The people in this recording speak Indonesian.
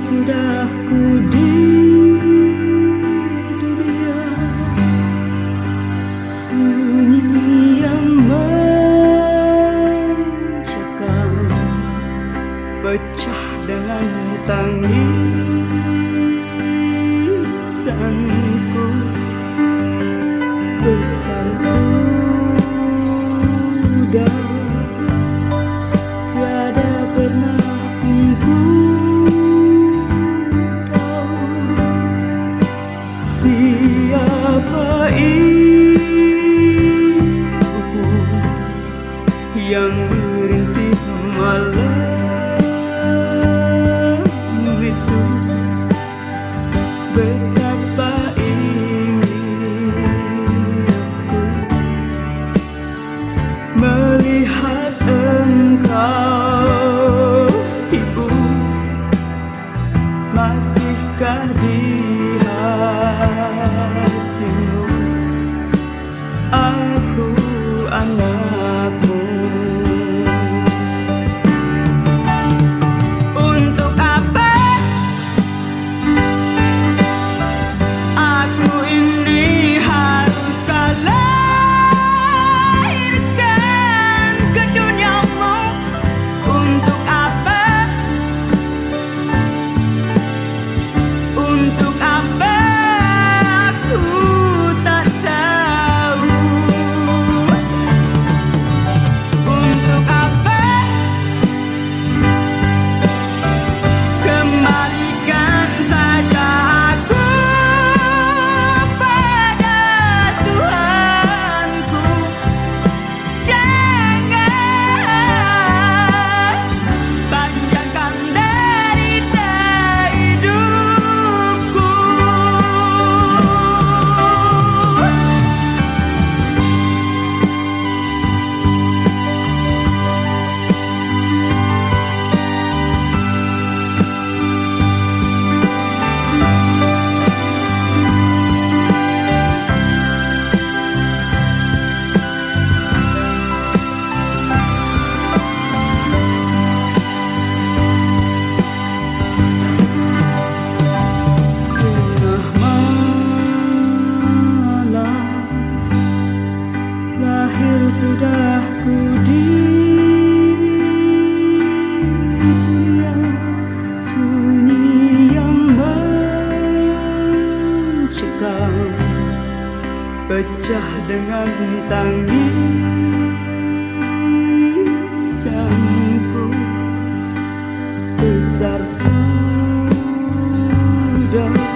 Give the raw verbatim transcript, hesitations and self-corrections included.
sudah ku di dunia, sunyi yang mencekam, pecah dengan tangisanku. Besar sudah tiada pernah ku tahu siapa ibuku yang merintih malam itu. Betapa ingin aku melihat engkau, Ibu, masihkah di hatimu? Aku anakmu. Untuk apa aku ini harus kau lahirkan ke duniamu? Untuk apa? Untuk apa? Aku tak tahu. Untuk apa? Kembalikan saja aku pada Tuhanku. Jangan panjangkan derita hidupku. Tengah malam lahir sudah ku di dunia, sunyi yang mencekam, pecah dengan tangisanku. Besar sudah